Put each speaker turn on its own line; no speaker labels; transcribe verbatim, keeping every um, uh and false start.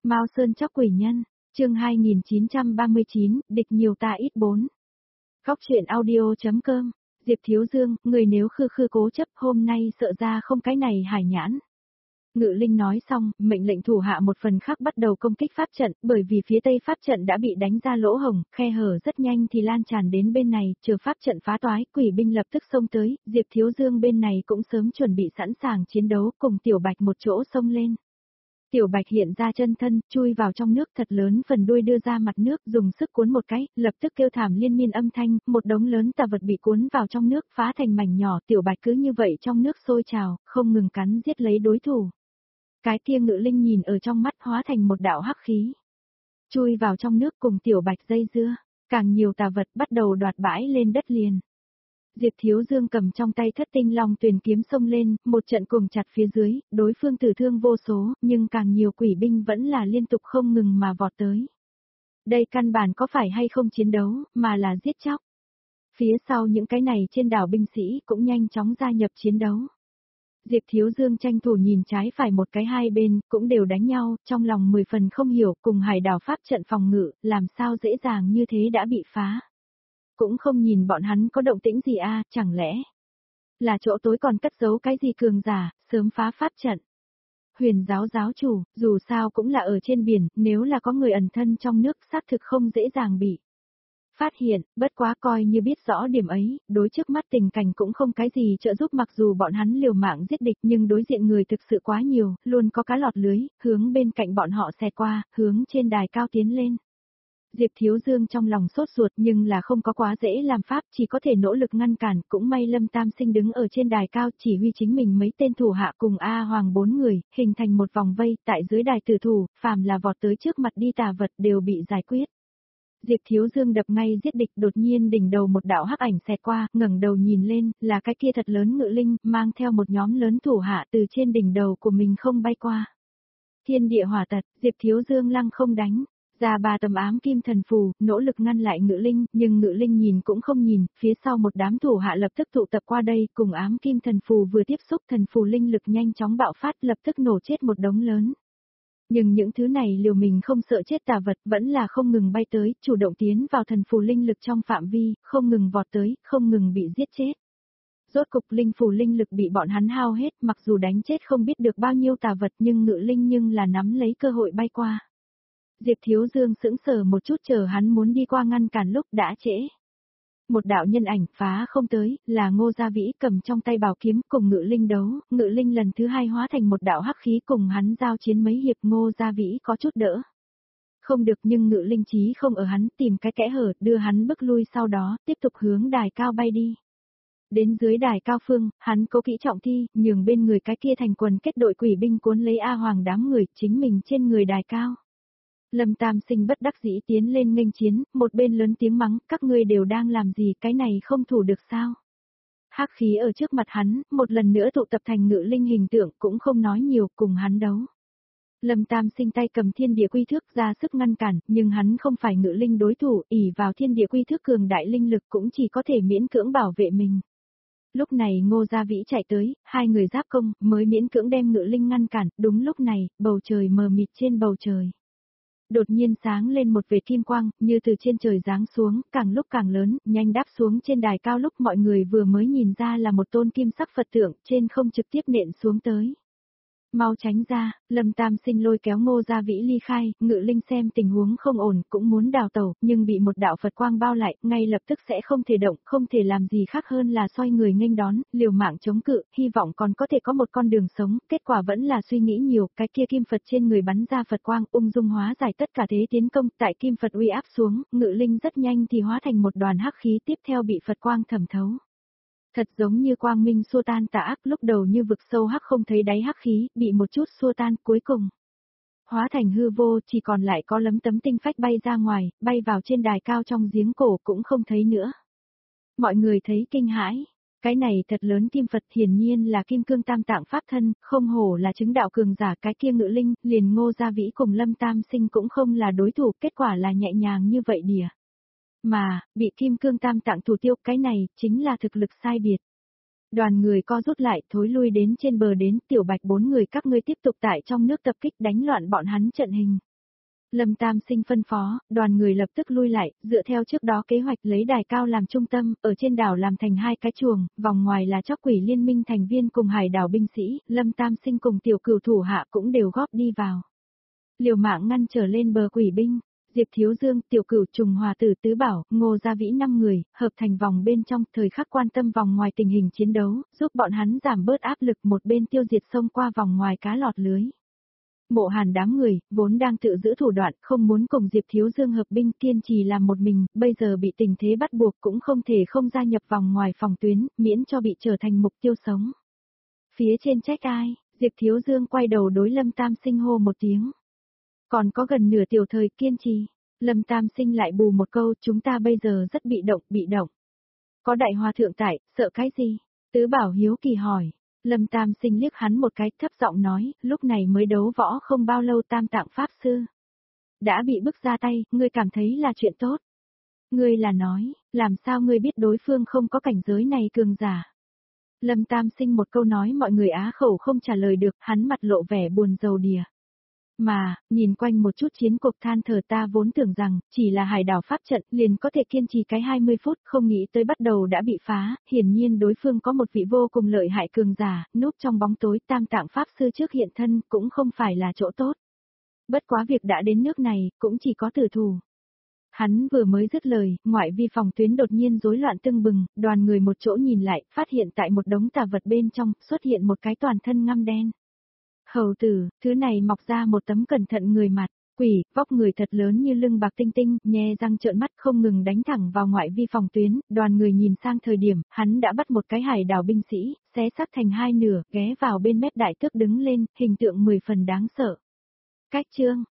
Mao Sơn Chóc Quỷ Nhân, chương hai nghìn chín trăm ba mươi chín, địch nhiều ta ít bốn. Góc truyện audio.com, Diệp Thiếu Dương, người nếu khư khư cố chấp hôm nay sợ ra không cái này hải nhãn. Ngự Linh nói xong, mệnh lệnh thủ hạ một phần khác bắt đầu công kích pháp trận, bởi vì phía tây pháp trận đã bị đánh ra lỗ hổng, khe hở rất nhanh thì lan tràn đến bên này, chờ pháp trận phá toái, quỷ binh lập tức xông tới, Diệp Thiếu Dương bên này cũng sớm chuẩn bị sẵn sàng chiến đấu, cùng Tiểu Bạch một chỗ xông lên. Tiểu Bạch hiện ra chân thân, chui vào trong nước thật lớn, phần đuôi đưa ra mặt nước, dùng sức cuốn một cái, lập tức kêu thảm liên miên âm thanh, một đống lớn tà vật bị cuốn vào trong nước, phá thành mảnh nhỏ, Tiểu Bạch cứ như vậy trong nước sôi trào, không ngừng cắn giết lấy đối thủ. Cái kia Ngự Linh nhìn ở trong mắt hóa thành một đạo hắc khí. Chui vào trong nước cùng Tiểu Bạch dây dưa, càng nhiều tà vật bắt đầu đoạt bãi lên đất liền. Diệp Thiếu Dương cầm trong tay Thất Tinh Long Tuyền kiếm xông lên, một trận cùng chặt phía dưới, đối phương tử thương vô số, nhưng càng nhiều quỷ binh vẫn là liên tục không ngừng mà vọt tới. Đây căn bản có phải hay không chiến đấu, mà là giết chóc. Phía sau những cái này trên đảo binh sĩ cũng nhanh chóng gia nhập chiến đấu. Diệp Thiếu Dương tranh thủ nhìn trái phải một cái hai bên, cũng đều đánh nhau, trong lòng mười phần không hiểu, cùng hải đảo pháp trận phòng ngự, làm sao dễ dàng như thế đã bị phá. Cũng không nhìn bọn hắn có động tĩnh gì a, à, chẳng lẽ là chỗ tối còn cất giấu cái gì cường giả, sớm phá pháp trận. Huyền giáo giáo chủ, dù sao cũng là ở trên biển, nếu là có người ẩn thân trong nước xác thực không dễ dàng bị phát hiện, bất quá coi như biết rõ điểm ấy, đối trước mắt tình cảnh cũng không cái gì trợ giúp, mặc dù bọn hắn liều mạng giết địch nhưng đối diện người thực sự quá nhiều, luôn có cá lọt lưới, hướng bên cạnh bọn họ xẹt qua, hướng trên đài cao tiến lên. Diệp Thiếu Dương trong lòng sốt ruột nhưng là không có quá dễ làm pháp, chỉ có thể nỗ lực ngăn cản, cũng may Lâm Tam Sinh đứng ở trên đài cao chỉ huy chính mình mấy tên thủ hạ cùng A Hoàng bốn người, hình thành một vòng vây, tại dưới đài tử thủ, phàm là vọt tới trước mặt đi tà vật đều bị giải quyết. Diệp Thiếu Dương đập ngay giết địch, đột nhiên đỉnh đầu một đạo hắc ảnh xẹt qua, ngẩng đầu nhìn lên, là cái kia thật lớn Ngự Linh, mang theo một nhóm lớn thủ hạ từ trên đỉnh đầu của mình không bay qua. Thiên địa hỏa tật, Diệp Thiếu Dương lăng không đánh. Ra ba tầm ám kim thần phù, nỗ lực ngăn lại Ngự Linh, nhưng Ngự Linh nhìn cũng không nhìn, phía sau một đám thủ hạ lập tức tụ tập qua đây, cùng ám kim thần phù vừa tiếp xúc, thần phù linh lực nhanh chóng bạo phát, lập tức nổ chết một đống lớn. Nhưng những thứ này liều mình không sợ chết tà vật, vẫn là không ngừng bay tới, chủ động tiến vào thần phù linh lực trong phạm vi, không ngừng vọt tới, không ngừng bị giết chết. Rốt cục linh phù linh lực bị bọn hắn hao hết, mặc dù đánh chết không biết được bao nhiêu tà vật nhưng Ngự Linh nhưng là nắm lấy cơ hội bay qua. Diệp Thiếu Dương sững sờ một chút, chờ hắn muốn đi qua ngăn cản lúc đã trễ. Một đạo nhân ảnh phá không tới, là Ngô Gia Vĩ cầm trong tay bảo kiếm cùng Ngự Linh đấu, Ngự Linh lần thứ hai hóa thành một đạo hắc khí cùng hắn giao chiến mấy hiệp, Ngô Gia Vĩ có chút đỡ. Không được, nhưng Ngự Linh chí không ở hắn, tìm cái kẽ hở, đưa hắn bước lui, sau đó tiếp tục hướng đài cao bay đi. Đến dưới đài cao phương, hắn cố kỹ trọng thi, nhường bên người cái kia thành quần kết đội quỷ binh cuốn lấy A Hoàng đám người, chính mình trên người đài cao. Lâm Tam Sinh bất đắc dĩ tiến lên nghênh chiến, một bên lớn tiếng mắng, các ngươi đều đang làm gì, cái này không thủ được sao? Hắc khí ở trước mặt hắn, một lần nữa tụ tập thành Ngự Linh hình tượng, cũng không nói nhiều, cùng hắn đấu. Lâm Tam Sinh tay cầm thiên địa quy thước ra sức ngăn cản, nhưng hắn không phải Ngự Linh đối thủ, ỷ vào thiên địa quy thước cường đại linh lực cũng chỉ có thể miễn cưỡng bảo vệ mình. Lúc này Ngô Gia Vĩ chạy tới, hai người giáp công, mới miễn cưỡng đem Ngự Linh ngăn cản, đúng lúc này, bầu trời mờ mịt, trên bầu trời đột nhiên sáng lên một vệt kim quang, như từ trên trời giáng xuống, càng lúc càng lớn, nhanh đáp xuống trên đài cao, lúc mọi người vừa mới nhìn ra là một tôn kim sắc Phật tượng, trên không trực tiếp nện xuống tới. Mau tránh ra, Lâm Tam Sinh lôi kéo Ngô Gia Vĩ ly khai, Ngự Linh xem tình huống không ổn, cũng muốn đào tẩu, nhưng bị một đạo Phật quang bao lại, ngay lập tức sẽ không thể động, không thể làm gì khác hơn là xoay người nghênh đón, liều mạng chống cự, hy vọng còn có thể có một con đường sống, kết quả vẫn là suy nghĩ nhiều, cái kia kim Phật trên người bắn ra Phật quang, ung dung hóa giải tất cả thế tiến công, tại kim Phật uy áp xuống, Ngự Linh rất nhanh thì hóa thành một đoàn hắc khí, tiếp theo bị Phật quang thẩm thấu. Thật giống như quang minh xua tan tà ác, lúc đầu như vực sâu hắc không thấy đáy hắc khí, bị một chút xua tan, cuối cùng hóa thành hư vô, chỉ còn lại có lấm tấm tinh phách bay ra ngoài, bay vào trên đài cao trong giếng cổ cũng không thấy nữa. Mọi người thấy kinh hãi, cái này thật lớn kim Phật hiển nhiên là kim cương tam tạng pháp thân, không hổ là chứng đạo cường giả, cái kia Ngự Linh, liền Ngô Gia Vĩ cùng Lâm Tam Sinh cũng không là đối thủ, kết quả là nhẹ nhàng như vậy đìa. Mà, bị kim cương tam tạng thủ tiêu, cái này, chính là thực lực sai biệt. Đoàn người co rút lại, thối lui đến trên bờ, đến Tiểu Bạch bốn người các ngươi tiếp tục tại trong nước tập kích đánh loạn bọn hắn trận hình. Lâm Tam Sinh phân phó, đoàn người lập tức lui lại, dựa theo trước đó kế hoạch lấy đài cao làm trung tâm, ở trên đảo làm thành hai cái chuồng, vòng ngoài là chóc quỷ liên minh thành viên cùng hải đảo binh sĩ, Lâm Tam Sinh cùng tiểu cửu thủ hạ cũng đều góp đi vào. Liều mạng ngăn trở lên bờ quỷ binh, Diệp Thiếu Dương, tiểu cửu trùng hòa tử tứ bảo, Ngô Gia Vĩ năm người, hợp thành vòng bên trong, thời khắc quan tâm vòng ngoài tình hình chiến đấu, giúp bọn hắn giảm bớt áp lực, một bên tiêu diệt xông qua vòng ngoài cá lọt lưới. Mộ Hàn đám người, vốn đang tự giữ thủ đoạn, không muốn cùng Diệp Thiếu Dương hợp binh kiên trì làm một mình, bây giờ bị tình thế bắt buộc cũng không thể không gia nhập vòng ngoài phòng tuyến, miễn cho bị trở thành mục tiêu sống. Phía trên trách ai, Diệp Thiếu Dương quay đầu đối Lâm Tam Sinh hô một tiếng. Còn có gần nửa tiểu thời kiên trì, Lâm Tam Sinh lại bù một câu, chúng ta bây giờ rất bị động, bị động. Có đại hòa thượng tại, sợ cái gì? Tứ Bảo hiếu kỳ hỏi. Lâm Tam Sinh liếc hắn một cái, thấp giọng nói, lúc này mới đấu võ không bao lâu Tam Tạng Pháp Sư. Đã bị bức ra tay, ngươi cảm thấy là chuyện tốt. Ngươi là nói, làm sao ngươi biết đối phương không có cảnh giới này cường giả. Lâm Tam Sinh một câu nói mọi người á khẩu không trả lời được, hắn mặt lộ vẻ buồn rầu đìa. Mà, nhìn quanh một chút chiến cuộc than thở ta vốn tưởng rằng, chỉ là hải đảo pháp trận liền có thể kiên trì cái hai mươi phút, không nghĩ tới bắt đầu đã bị phá, hiển nhiên đối phương có một vị vô cùng lợi hại cường giả, núp trong bóng tối Tam Tạng Pháp Sư trước hiện thân cũng không phải là chỗ tốt. Bất quá việc đã đến nước này, cũng chỉ có tử thủ. Hắn vừa mới dứt lời, ngoại vi phòng tuyến đột nhiên rối loạn tưng bừng, đoàn người một chỗ nhìn lại, phát hiện tại một đống tà vật bên trong, xuất hiện một cái toàn thân ngăm đen. Hầu tử, thứ này mọc ra một tấm cẩn thận người mặt, quỷ, vóc người thật lớn như lưng bạc tinh tinh, nhe răng trợn mắt không ngừng đánh thẳng vào ngoại vi phòng tuyến, đoàn người nhìn sang thời điểm, hắn đã bắt một cái hải đảo binh sĩ, xé xác thành hai nửa, ghé vào bên mép đại tước đứng lên, hình tượng mười phần đáng sợ. Cách chương